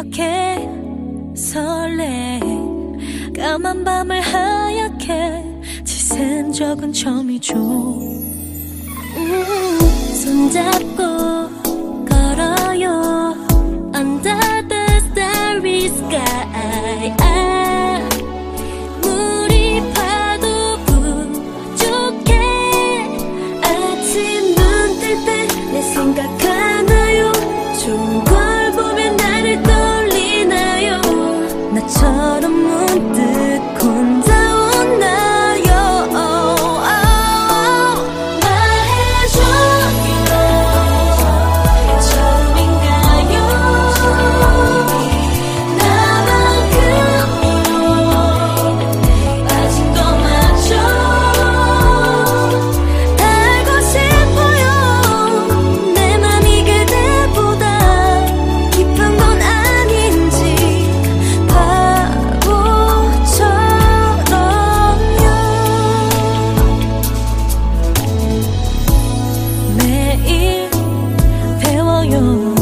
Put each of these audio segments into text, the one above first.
이렇게 설레 까만 밤을 하얗게 지샌 적은 처음이죠. 손잡고 걸어요 Under the starry sky. 물이 파도 부족해 아침 눈 뜰 때 내 생각하나요? 좋은 걸 보면 나를 떠올리나요? 나처럼 문득 혼자 웃나요? 말해줘 처음인가요? 나만큼 빠진 거 맞죠? 알고 싶어요 내 맘이 그대보다 깊은 건 아닌지 바보처럼요. 매일 배워요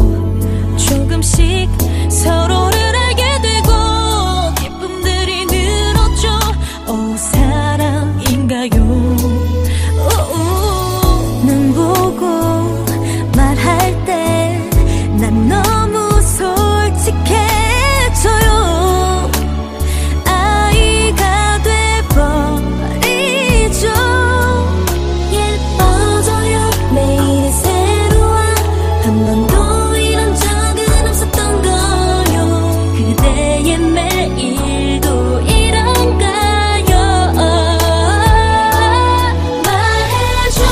조금씩 서로를 알게 되고 기쁨들이 늘었죠. 사랑인가요? 눈 보고 말할 때 난 너무 솔직해져요. 아이가 돼버리죠. 예뻐져요 매일 새로워 한 번도 이런 적은 없었던 거요. 그대의 매일도 이런가요? 말해줘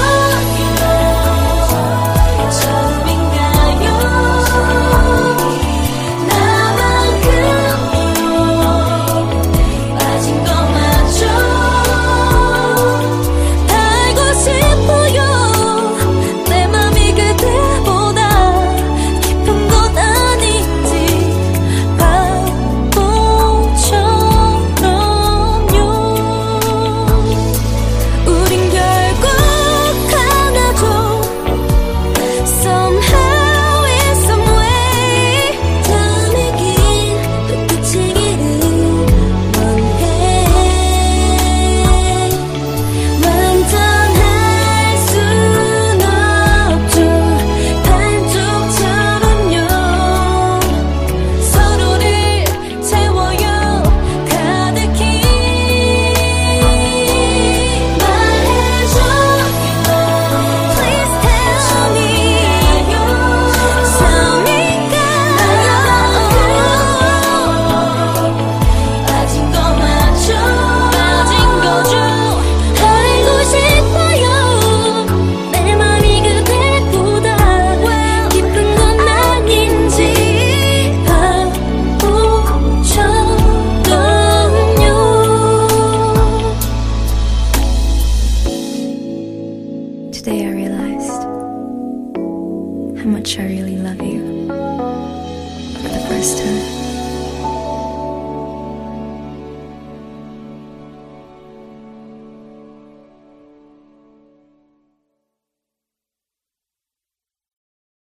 처음인가요? 나만큼 빠진 거 맞죠? 알고 싶어요 내 맘이 그대보다 깊은 건 아닌지 바보처럼요. 우린 결국 하나죠. Somehow in some way 다음의 길도 끝이기를 원해. 완전할 순 없죠. 반쪽처럼요. 서로를 채워요 가득히. 말해줘 Please tell me 처음인가요? 빠진 거 맞죠? 빠진 거죠. 알고 싶어요 내 맘이 그대보다 깊은 건 아닌지 바보처럼요. Today I realized how much I really love you for the first time.